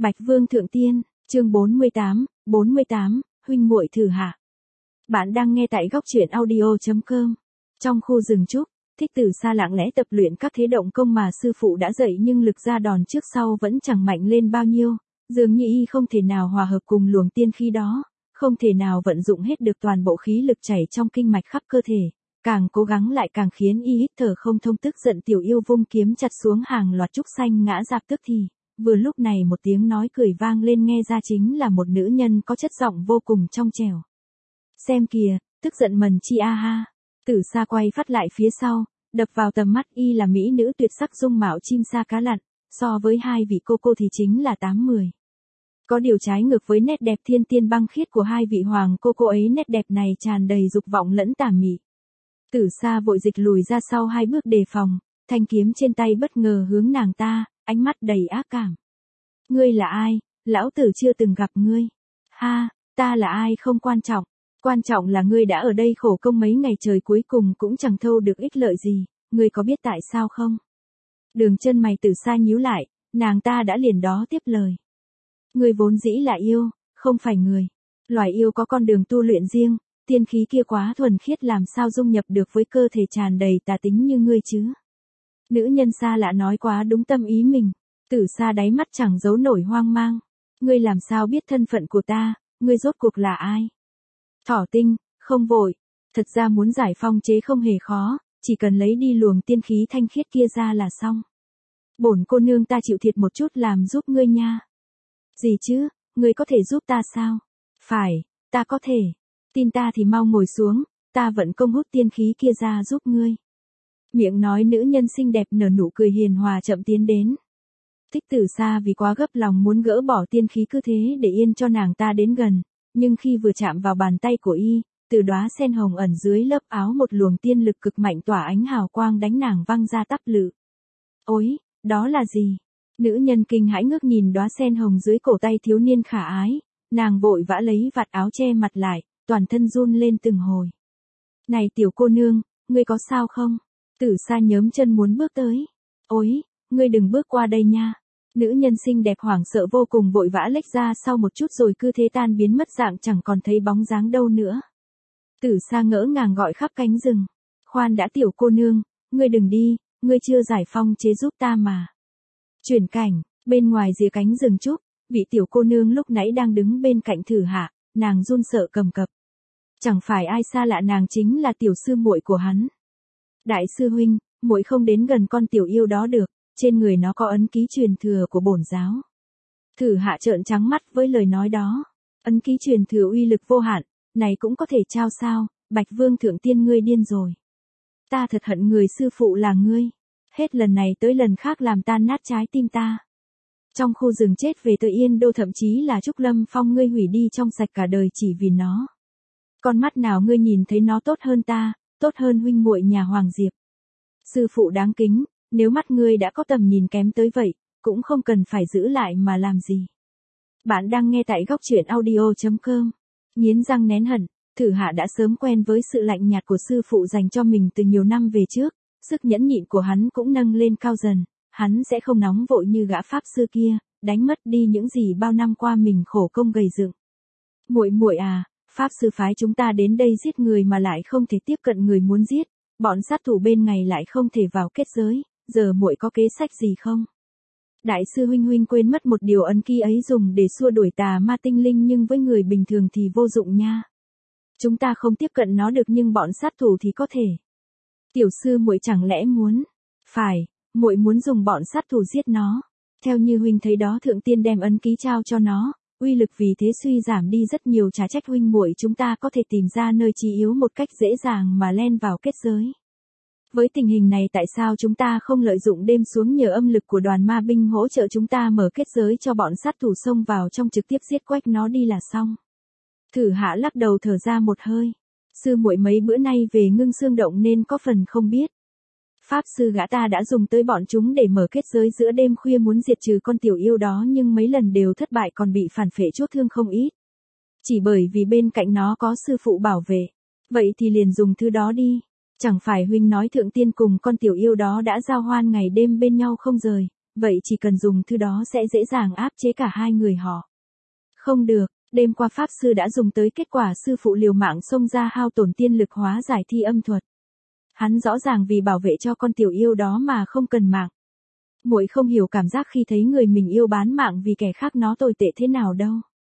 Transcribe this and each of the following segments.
Bạch Vương Thượng Tiên, chương 48, huynh muội Thử Hạ. Bạn đang nghe tại góc truyện audio.com. Trong khu rừng trúc, Thích Tử Sa lặng lẽ tập luyện các thế động công mà sư phụ đã dạy, nhưng lực ra đòn trước sau vẫn chẳng mạnh lên bao nhiêu, dường như y không thể nào hòa hợp cùng luồng tiên khí đó, không thể nào vận dụng hết được toàn bộ khí lực chảy trong kinh mạch khắp cơ thể, càng cố gắng lại càng khiến y hít thở không thông. Tức giận tiểu yêu vung kiếm chặt xuống hàng loạt trúc xanh ngã rạp tức thì. Vừa lúc này một tiếng nói cười vang lên, nghe ra chính là một nữ nhân có chất giọng vô cùng trong trẻo. Xem kìa, tức giận mần chi a ha. Tử Sa quay phát lại phía sau, đập vào tầm mắt y là mỹ nữ tuyệt sắc dung mạo chim sa cá lặn, so với hai vị cô thì chính là 8-10. Có điều trái ngược với nét đẹp thiên tiên băng khiết của hai vị hoàng cô ấy, nét đẹp này tràn đầy dục vọng lẫn tà mị. Tử Sa vội dịch lùi ra sau 2 bước đề phòng, thanh kiếm trên tay bất ngờ hướng nàng ta, ánh mắt đầy ác cảm. Ngươi là ai? Lão tử chưa từng gặp ngươi. Ha, ta là ai không quan trọng. Quan trọng là ngươi đã ở đây khổ công mấy ngày trời cuối cùng cũng chẳng thâu được ích lợi gì, ngươi có biết tại sao không? Đường chân mày Tử Sa nhíu lại, nàng ta đã liền đó tiếp lời. Ngươi vốn dĩ là yêu, không phải người. Loài yêu có con đường tu luyện riêng, tiên khí kia quá thuần khiết, làm sao dung nhập được với cơ thể tràn đầy tà tính như ngươi chứ? Nữ nhân xa lạ nói quá đúng tâm ý mình. Tử Sa đáy mắt chẳng giấu nổi hoang mang. Ngươi làm sao biết thân phận của ta, ngươi rốt cuộc là ai? Thỏ Tinh, không vội. Thật ra muốn giải phong chế không hề khó, chỉ cần lấy đi luồng tiên khí thanh khiết kia ra là xong. Bổn cô nương ta chịu thiệt một chút làm giúp ngươi nha. Gì chứ, ngươi có thể giúp ta sao? Phải, ta có thể. Tin ta thì mau ngồi xuống, ta vận công hút tiên khí kia ra giúp ngươi. Miệng nói nữ nhân xinh đẹp nở nụ cười hiền hòa chậm tiến đến. Thích Tử Sa vì quá gấp lòng muốn gỡ bỏ tiên khí cứ thế để yên cho nàng ta đến gần, nhưng khi vừa chạm vào bàn tay của y, từ đóa sen hồng ẩn dưới lớp áo một luồng tiên lực cực mạnh tỏa ánh hào quang đánh nàng văng ra tắp lự. Ôi, đó là gì? Nữ nhân kinh hãi ngước nhìn đóa sen hồng dưới cổ tay thiếu niên khả ái, nàng vội vã lấy vạt áo che mặt lại, toàn thân run lên từng hồi. Này tiểu cô nương, ngươi có sao không? Tử Sa nhớm chân muốn bước tới. Ôi, ngươi đừng bước qua đây nha. Nữ nhân xinh đẹp hoảng sợ vô cùng vội vã lách ra sau một chút rồi cứ thế tan biến mất dạng, chẳng còn thấy bóng dáng đâu nữa. Tử Sa ngỡ ngàng gọi khắp cánh rừng. Khoan đã tiểu cô nương, ngươi đừng đi, ngươi chưa giải phong chế giúp ta mà. Chuyển cảnh, bên ngoài rìa cánh rừng trúc, vị tiểu cô nương lúc nãy đang đứng bên cạnh Thử Hạ, nàng run sợ cầm cập. Chẳng phải ai xa lạ, nàng chính là tiểu sư muội của hắn. Đại sư huynh, muội không đến gần con tiểu yêu đó được, trên người nó có ấn ký truyền thừa của bổn giáo. Thử Hạ trợn trắng mắt với lời nói đó. Ấn ký truyền thừa uy lực vô hạn, này cũng có thể trao sao? Bạch Vương Thượng Tiên, ngươi điên rồi. Ta thật hận người sư phụ là ngươi. Hết lần này tới lần khác làm tan nát trái tim ta. Trong khu rừng chết về tới Yên Đô, thậm chí là Trúc Lâm Phong ngươi hủy đi trong sạch cả đời chỉ vì nó. Con mắt nào ngươi nhìn thấy nó tốt hơn ta, tốt hơn huynh muội nhà Hoàng Diệp? Sư phụ đáng kính, nếu mắt ngươi đã có tầm nhìn kém tới vậy, cũng không cần phải giữ lại mà làm gì. Bạn đang nghe tại góc truyện audio.com. Nghiến răng nén hận, Thử Hạ đã sớm quen với sự lạnh nhạt của sư phụ dành cho mình từ nhiều năm về trước, sức nhẫn nhịn của hắn cũng nâng lên cao dần, hắn sẽ không nóng vội như gã pháp sư kia, đánh mất đi những gì bao năm qua mình khổ công gầy dựng. Muội à, pháp sư phái chúng ta đến đây giết người mà lại không thể tiếp cận người muốn giết, bọn sát thủ bên ngày lại không thể vào kết giới, giờ muội có kế sách gì không? Đại sư huynh quên mất một điều, ấn ký ấy dùng để xua đuổi tà ma tinh linh nhưng với người bình thường thì vô dụng nha. Chúng ta không tiếp cận nó được nhưng bọn sát thủ thì có thể. Tiểu sư muội chẳng lẽ muốn? Phải, muội muốn dùng bọn sát thủ giết nó. Theo như huynh thấy đó, Thượng Tiên đem ấn ký trao cho nó, uy lực vì thế suy giảm đi rất nhiều, chả trách huynh muội chúng ta có thể tìm ra nơi chí yếu một cách dễ dàng mà len vào kết giới. Với tình hình này tại sao chúng ta không lợi dụng đêm xuống nhờ âm lực của đoàn ma binh hỗ trợ chúng ta mở kết giới cho bọn sát thủ xông vào trong trực tiếp giết quách nó đi là xong. Thử Hạ lắc đầu thở ra một hơi. Sư muội mấy bữa nay về Ngưng Xương Động nên có phần không biết. Pháp sư gã ta đã dùng tới bọn chúng để mở kết giới giữa đêm khuya muốn diệt trừ con tiểu yêu đó, nhưng mấy lần đều thất bại, còn bị phản phệ chốt thương không ít. Chỉ bởi vì bên cạnh nó có sư phụ bảo vệ. Vậy thì liền dùng thứ đó đi. Chẳng phải huynh nói Thượng Tiên cùng con tiểu yêu đó đã giao hoan ngày đêm bên nhau không rời, vậy chỉ cần dùng thứ đó sẽ dễ dàng áp chế cả hai người họ. Không được, đêm qua Pháp Sư đã dùng tới, kết quả sư phụ liều mạng xông ra hao tổn tiên lực hóa giải thi âm thuật. Hắn rõ ràng vì bảo vệ cho con tiểu yêu đó mà không cần mạng. Muội không hiểu cảm giác khi thấy người mình yêu bán mạng vì kẻ khác nó tồi tệ thế nào đâu.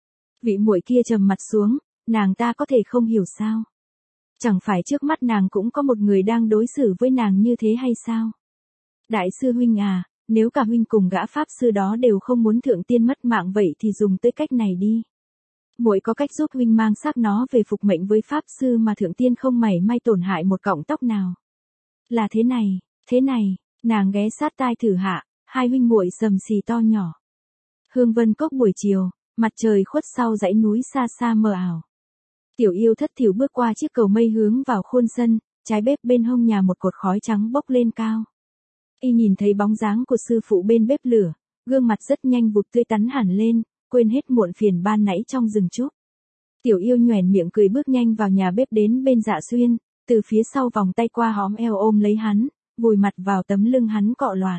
Vị muội kia trầm mặt xuống, nàng ta có thể không hiểu sao? Chẳng phải trước mắt nàng cũng có một người đang đối xử với nàng như thế hay sao? Đại sư huynh à, nếu cả huynh cùng gã Pháp Sư đó đều không muốn thượng tiên mất mạng vậy thì dùng tới cách này đi. Muội có cách giúp huynh mang xác nó về phục mệnh với Pháp Sư mà thượng tiên không mảy may tổn hại một cọng tóc nào. Là thế này, nàng ghé sát tai thử hạ, hai huynh muội sầm xì to nhỏ. Hương Vân Cốc buổi chiều, mặt trời khuất sau dãy núi xa xa mờ ảo. Tiểu yêu thất thểu bước qua chiếc cầu mây hướng vào khuôn sân, trái bếp bên hông nhà một cột khói trắng bốc lên cao. Y nhìn thấy bóng dáng của sư phụ bên bếp lửa, gương mặt rất nhanh vụt tươi tắn hẳn lên, quên hết muộn phiền ban nãy trong rừng trúc. Tiểu yêu nhoẻn miệng cười bước nhanh vào nhà bếp đến bên Dạ Xuyên, từ phía sau vòng tay qua hõm eo ôm lấy hắn, vùi mặt vào tấm lưng hắn cọ loạn.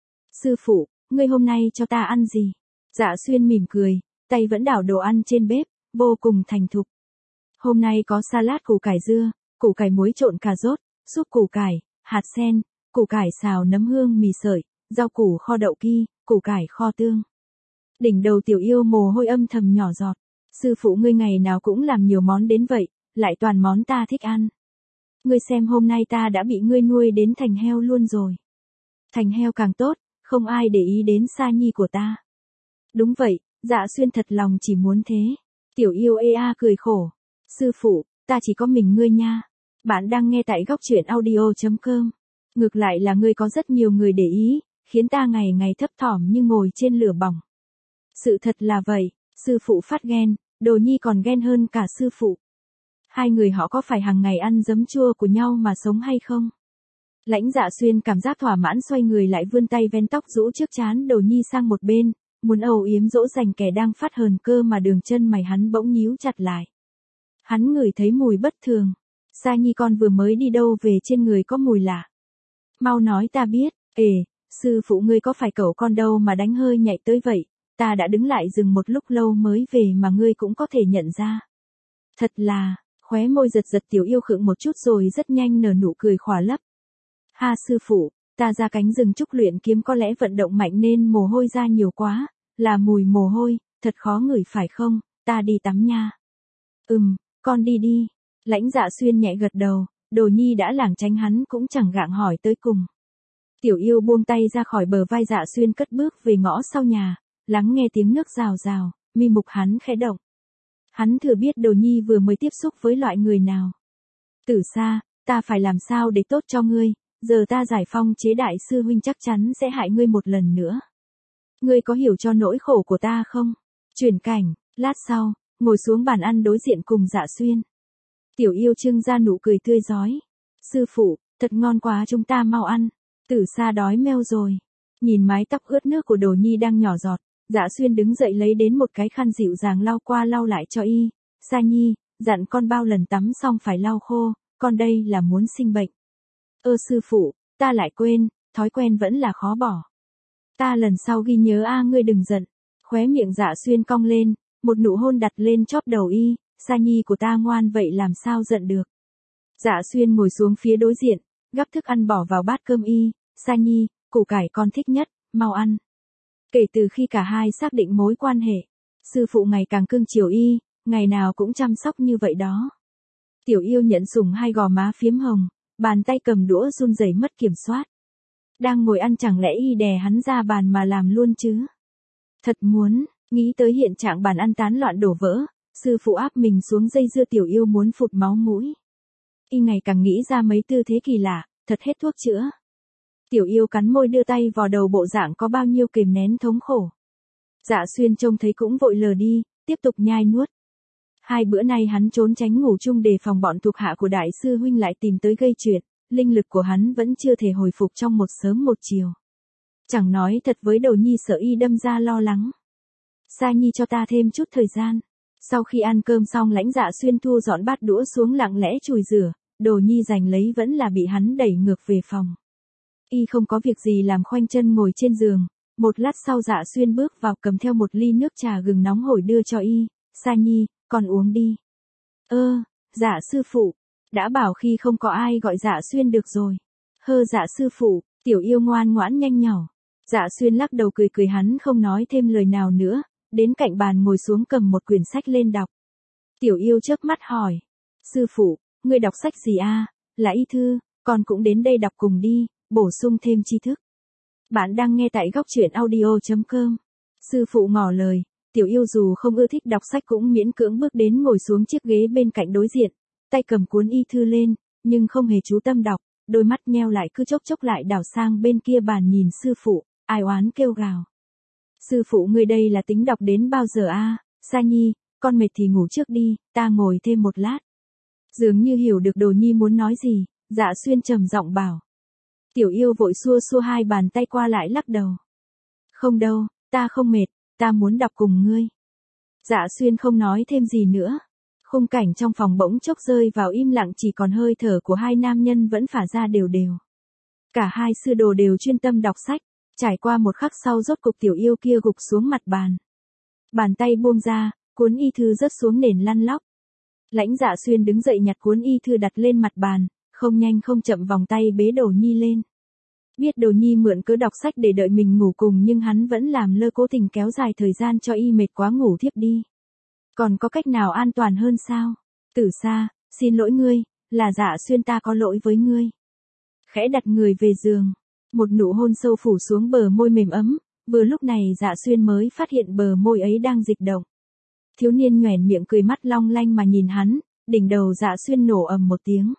Sư phụ, ngươi hôm nay cho ta ăn gì? Dạ Xuyên mỉm cười, tay vẫn đảo đồ ăn trên bếp, vô cùng thành thục. Hôm nay có salad củ cải dưa, củ cải muối trộn cà rốt, súp củ cải, hạt sen, củ cải xào nấm hương mì sợi, rau củ kho đậu ki, củ cải kho tương. Đỉnh đầu tiểu yêu mồ hôi âm thầm nhỏ giọt. Sư phụ ngươi ngày nào cũng làm nhiều món đến vậy, lại toàn món ta thích ăn. Ngươi xem hôm nay ta đã bị ngươi nuôi đến thành heo luôn rồi. Thành heo càng tốt, không ai để ý đến Sa Nhi của ta. Đúng vậy, Dạ Xuyên thật lòng chỉ muốn thế. Tiểu yêu cười khổ. Sư phụ, ta chỉ có mình ngươi nha. Bạn đang nghe tại góc truyện audio.com. Ngược lại là ngươi có rất nhiều người để ý, khiến ta ngày ngày thấp thỏm như ngồi trên lửa bỏng. Sự thật là vậy, sư phụ phát ghen, Đồ Nhi còn ghen hơn cả sư phụ. Hai người họ có phải hàng ngày ăn giấm chua của nhau mà sống hay không? Lãnh Dạ Xuyên cảm giác thỏa mãn xoay người lại vươn tay ven tóc rũ trước trán Đồ Nhi sang một bên, muốn âu yếm dỗ dành kẻ đang phát hờn cơ mà đường chân mày hắn bỗng nhíu chặt lại. Hắn ngửi thấy mùi bất thường. Sa Nhi con vừa mới đi đâu về trên người có mùi lạ. Mau nói ta biết. Sư phụ ngươi có phải cẩu con đâu mà đánh hơi nhạy tới vậy, ta đã đứng lại dừng một lúc lâu mới về mà ngươi cũng có thể nhận ra. Thật là, khóe môi giật giật tiểu yêu khựng một chút rồi rất nhanh nở nụ cười khỏa lấp. Ha sư phụ, ta ra cánh rừng trúc luyện kiếm có lẽ vận động mạnh nên mồ hôi ra nhiều quá, là mùi mồ hôi, thật khó ngửi phải không, ta đi tắm nha. Con đi đi. Lãnh Dạ Xuyên nhẹ gật đầu, Đồ Nhi đã lảng tránh hắn cũng chẳng gặng hỏi tới cùng. Tiểu yêu buông tay ra khỏi bờ vai Dạ Xuyên cất bước về ngõ sau nhà, lắng nghe tiếng nước rào rào, mi mục hắn khẽ động. Hắn thừa biết Đồ Nhi vừa mới tiếp xúc với loại người nào. Tử Sa, ta phải làm sao để tốt cho ngươi, giờ ta giải phong chế đại sư huynh chắc chắn sẽ hại ngươi một lần nữa. Ngươi có hiểu cho nỗi khổ của ta không? Chuyển cảnh, lát sau, ngồi xuống bàn ăn đối diện cùng Dạ Xuyên. Tiểu yêu trưng ra nụ cười tươi rói. Sư phụ, thật ngon quá, chúng ta mau ăn. Tử Sa đói meo rồi. Nhìn mái tóc ướt nước của Đồ Nhi đang nhỏ giọt, Dạ Xuyên đứng dậy lấy đến một cái khăn dịu dàng lau qua lau lại cho y. Sa Nhi, dặn con bao lần tắm xong phải lau khô, con đây là muốn sinh bệnh. Sư phụ, ta lại quên, thói quen vẫn là khó bỏ. Ta lần sau ghi nhớ ngươi đừng giận. Khóe miệng Dạ Xuyên cong lên, một nụ hôn đặt lên chóp đầu y. Sa Nhi của ta ngoan vậy làm sao giận được. Dạ Xuyên ngồi xuống phía đối diện, gắp thức ăn bỏ vào bát cơm y. Sa Nhi, củ cải con thích nhất, mau ăn. Kể từ khi cả hai xác định mối quan hệ, sư phụ ngày càng cưng chiều y, ngày nào cũng chăm sóc như vậy đó. Tiểu yêu nhận sủng hai gò má phiếm hồng, bàn tay cầm đũa run rẩy mất kiểm soát. Đang ngồi ăn chẳng lẽ y đè hắn ra bàn mà làm luôn chứ? Thật muốn, nghĩ tới hiện trạng bàn ăn tán loạn đổ vỡ, sư phụ áp mình xuống dây dưa tiểu yêu muốn phụt máu mũi. Y ngày càng nghĩ ra mấy tư thế kỳ lạ, thật hết thuốc chữa. Tiểu yêu cắn môi đưa tay vào đầu bộ dạng có bao nhiêu kìm nén thống khổ. Dạ Xuyên trông thấy cũng vội lờ đi, tiếp tục nhai nuốt. Hai bữa nay hắn trốn tránh ngủ chung để phòng bọn thuộc hạ của đại sư huynh lại tìm tới gây chuyện, linh lực của hắn vẫn chưa thể hồi phục trong một sớm một chiều. Chẳng nói thật với Đồ Nhi sợ y đâm ra lo lắng. Sa Nhi cho ta thêm chút thời gian. Sau khi ăn cơm xong Lãnh Dạ Xuyên thu dọn bát đũa xuống lặng lẽ chùi rửa, Đồ Nhi giành lấy vẫn là bị hắn đẩy ngược về phòng. Y không có việc gì làm khoanh chân ngồi trên giường, Một lát sau Dạ Xuyên bước vào cầm theo một ly nước trà gừng nóng hổi đưa cho y. Sa Nhi, con uống đi. Dạ sư phụ. Đã bảo khi không có ai gọi Dạ Xuyên được rồi. Dạ sư phụ, tiểu yêu ngoan ngoãn nhanh nhỏ. Dạ Xuyên lắc đầu cười cười, hắn không nói thêm lời nào nữa, đến cạnh bàn ngồi xuống cầm một quyển sách lên đọc. Tiểu yêu chớp mắt hỏi. Sư phụ, ngươi đọc sách gì a? Là y thư, con cũng đến đây đọc cùng đi, bổ sung thêm tri thức. Bạn đang nghe tại góc truyện audio.com. Sư phụ ngỏ lời, tiểu yêu dù không ưa thích đọc sách cũng miễn cưỡng bước đến ngồi xuống chiếc ghế bên cạnh đối diện, tay cầm cuốn y thư lên, nhưng không hề chú tâm đọc, đôi mắt nheo lại cứ chốc chốc lại đảo sang bên kia bàn nhìn sư phụ, ai oán kêu gào. Sư phụ ngươi đây là tính đọc đến bao giờ a? Sa Nhi, con mệt thì ngủ trước đi, ta ngồi thêm một lát. Dường như hiểu được Đồ Nhi muốn nói gì, Dạ Xuyên trầm giọng bảo. Tiểu yêu vội xua xua hai bàn tay qua lại lắc đầu. Không đâu, ta không mệt, ta muốn đọc cùng ngươi. Dạ Xuyên không nói thêm gì nữa. Khung cảnh trong phòng bỗng chốc rơi vào im lặng, chỉ còn hơi thở của hai nam nhân vẫn phả ra đều đều. Cả hai sư đồ đều chuyên tâm đọc sách, trải qua một khắc sau rốt cục tiểu yêu kia gục xuống mặt bàn. Bàn tay buông ra, cuốn y thư rớt xuống nền lăn lóc. Lãnh Dạ Xuyên đứng dậy nhặt cuốn y thư đặt lên mặt bàn, không nhanh không chậm vòng tay bế Đồ Nhi lên. Biết Đồ Nhi mượn cớ đọc sách để đợi mình ngủ cùng, nhưng hắn vẫn làm lơ, cố tình kéo dài thời gian cho y mệt quá ngủ thiếp đi. Còn có cách nào an toàn hơn sao? Tử Sa, xin lỗi ngươi, là Dạ Xuyên ta có lỗi với ngươi. Khẽ đặt người về giường, một nụ hôn sâu phủ xuống bờ môi mềm ấm, vừa lúc này Dạ Xuyên mới phát hiện bờ môi ấy đang dịch động. Thiếu niên nhoẻn miệng cười, mắt long lanh mà nhìn hắn, đỉnh đầu Dạ Xuyên nổ ầm một tiếng.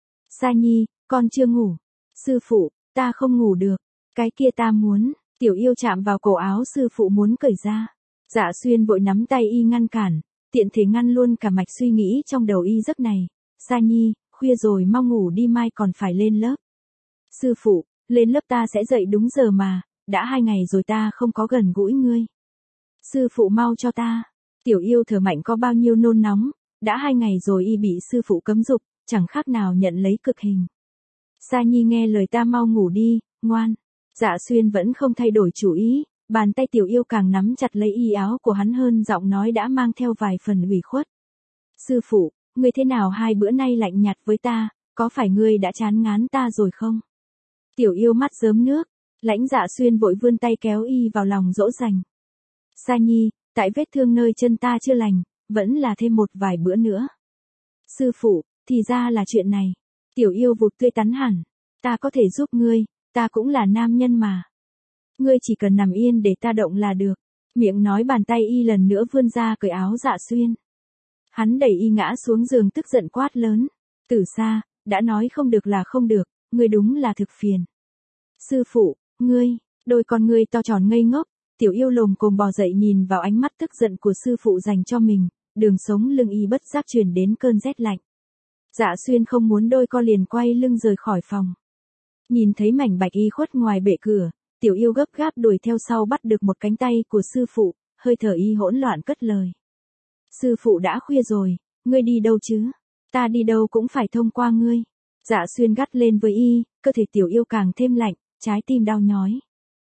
Sa Nhi, con chưa ngủ. Sư phụ, ta không ngủ được, cái kia ta muốn. Tiểu yêu chạm vào cổ áo sư phụ muốn cởi ra. Dạ Xuyên vội nắm tay y ngăn cản, tiện thể ngăn luôn cả mạch suy nghĩ trong đầu y giấc này. Sa Nhi, khuya rồi, mau ngủ đi, mai còn phải lên lớp. Sư phụ, lên lớp ta sẽ dậy đúng giờ mà, đã 2 ngày rồi ta không có gần gũi ngươi. Sư phụ mau cho ta. Tiểu yêu thở mạnh, có bao nhiêu nôn nóng, đã 2 ngày rồi y bị sư phụ cấm dục, chẳng khác nào nhận lấy cực hình. Sa Nhi nghe lời ta, mau ngủ đi, ngoan. Dạ Xuyên vẫn không thay đổi chủ ý, bàn tay tiểu yêu càng nắm chặt lấy y áo của hắn hơn, giọng nói đã mang theo vài phần ủy khuất. Sư phụ, ngươi thế nào 2 bữa nay lạnh nhạt với ta, có phải ngươi đã chán ngán ta rồi không? Tiểu yêu mắt rớm nước, Lãnh Dạ Xuyên vội vươn tay kéo y vào lòng dỗ dành. Sa Nhi, tại vết thương nơi chân ta chưa lành, vẫn là thêm một vài bữa nữa. Sư phụ, thì ra là chuyện này. Tiểu yêu vụt tươi tắn hẳn. Ta có thể giúp ngươi, ta cũng là nam nhân mà. Ngươi chỉ cần nằm yên để ta động là được. Miệng nói, bàn tay y lần nữa vươn ra cởi áo Dạ Xuyên. Hắn đẩy y ngã xuống giường, tức giận quát lớn. Tử Sa, đã nói không được là không được, ngươi đúng là thực phiền. Sư phụ, ngươi, đôi con ngươi to tròn ngây ngốc. Tiểu yêu lồm cồm bò dậy, nhìn vào ánh mắt tức giận của sư phụ dành cho mình, đường sống lưng y bất giác truyền đến cơn rét lạnh. Dạ Xuyên không muốn đôi co, liền quay lưng rời khỏi phòng. Nhìn thấy mảnh bạch y khuất ngoài bệ cửa, tiểu yêu gấp gáp đuổi theo sau, bắt được một cánh tay của sư phụ, hơi thở y hỗn loạn cất lời. Sư phụ, đã khuya rồi, ngươi đi đâu chứ? Ta đi đâu cũng phải thông qua ngươi. Dạ Xuyên gắt lên với y, cơ thể tiểu yêu càng thêm lạnh, trái tim đau nhói.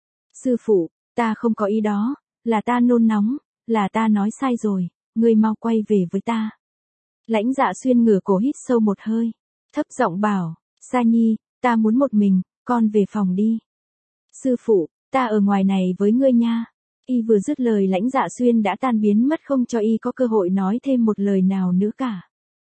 Sư phụ, ta không có ý đó, là ta nôn nóng, là ta nói sai rồi, ngươi mau quay về với ta. Lãnh Dạ Xuyên ngửa cổ hít sâu một hơi, thấp giọng bảo, Sa Nhi, ta muốn một mình, con về phòng đi. Sư phụ, ta ở ngoài này với ngươi nha. Y vừa dứt lời, Lãnh Dạ Xuyên đã tan biến mất, không cho y có cơ hội nói thêm một lời nào nữa cả.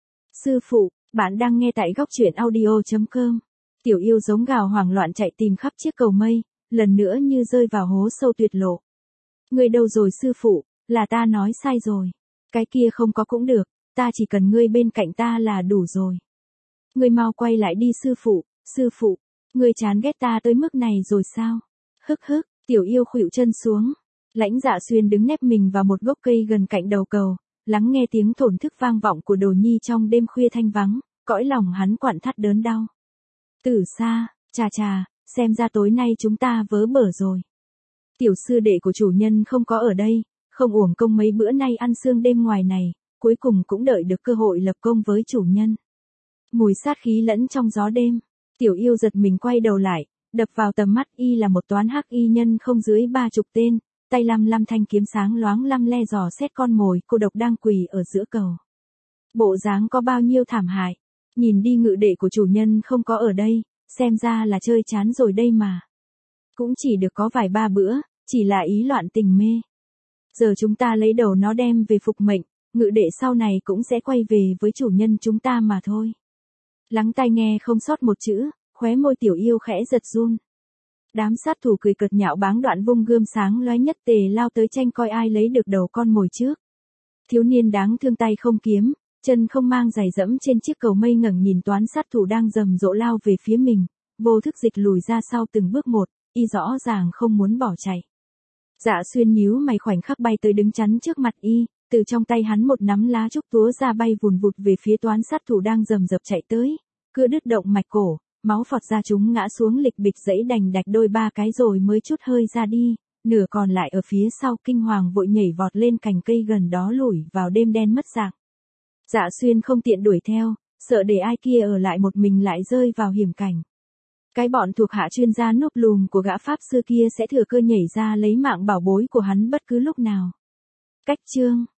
Sư phụ, bạn đang nghe tại góc truyện audio.com. Tiểu yêu giống gào hoảng loạn chạy tìm khắp chiếc cầu mây, lần nữa như rơi vào hố sâu tuyệt lộ. Ngươi đâu rồi sư phụ, là ta nói sai rồi. Cái kia không có cũng được, ta chỉ cần ngươi bên cạnh ta là đủ rồi. Ngươi mau quay lại đi sư phụ, ngươi chán ghét ta tới mức này rồi sao? Hức hức, tiểu yêu khuỵu chân xuống. Lãnh Dạ Xuyên đứng nép mình vào một gốc cây gần cạnh đầu cầu, lắng nghe tiếng thổn thức vang vọng của Đồ Nhi trong đêm khuya thanh vắng, cõi lòng hắn quặn thắt đớn đau. Tử Sa, chà, xem ra tối nay chúng ta vớ bở rồi. Tiểu sư đệ của chủ nhân không có ở đây, không uổng công mấy bữa nay ăn sương đêm ngoài này, cuối cùng cũng đợi được cơ hội lập công với chủ nhân. Mùi sát khí lẫn trong gió đêm, tiểu yêu giật mình quay đầu lại, Đập vào tầm mắt y là một toán hắc y nhân không dưới 30 tên, tay lăm lăm thanh kiếm sáng loáng lăm le dò xét con mồi cô độc đang quỳ ở giữa cầu. Bộ dáng có bao nhiêu thảm hại, nhìn đi ngự đệ của chủ nhân không có ở đây, xem ra là chơi chán rồi đây mà. Cũng chỉ được có vài ba bữa, chỉ là ý loạn tình mê. Giờ chúng ta lấy đầu nó đem về phục mệnh, ngự đệ sau này cũng sẽ quay về với chủ nhân chúng ta mà thôi. Lắng tai nghe không sót một chữ, khóe môi tiểu yêu khẽ giật run. Đám sát thủ cười cợt nhạo báng đoạn vung gươm sáng lóe nhất tề lao tới tranh coi ai lấy được đầu con mồi trước. Thiếu niên đáng thương tay không kiếm, chân không mang giày dẫm trên chiếc cầu mây ngẩng nhìn toán sát thủ đang rầm rộ lao về phía mình, vô thức dịch lùi ra sau từng bước một, y rõ ràng không muốn bỏ chạy. Dạ Xuyên nhíu mày khoảnh khắc bay tới đứng chắn trước mặt y, từ trong tay hắn một nắm lá trúc túa ra bay vùn vụt về phía toán sát thủ đang rầm rập chạy tới, cưa đứt động mạch cổ, máu phọt ra chúng ngã xuống lịch bịch dẫy đành đạch đôi ba cái rồi mới chút hơi ra đi, nửa còn lại ở phía sau kinh hoàng vội nhảy vọt lên cành cây gần đó lủi vào đêm đen mất dạng. Dạ Xuyên không tiện đuổi theo, sợ để ai kia ở lại một mình lại rơi vào hiểm cảnh. Cái bọn thuộc hạ chuyên gia núp lùm của gã pháp sư kia sẽ thừa cơ nhảy ra lấy mạng bảo bối của hắn bất cứ lúc nào. Cách chương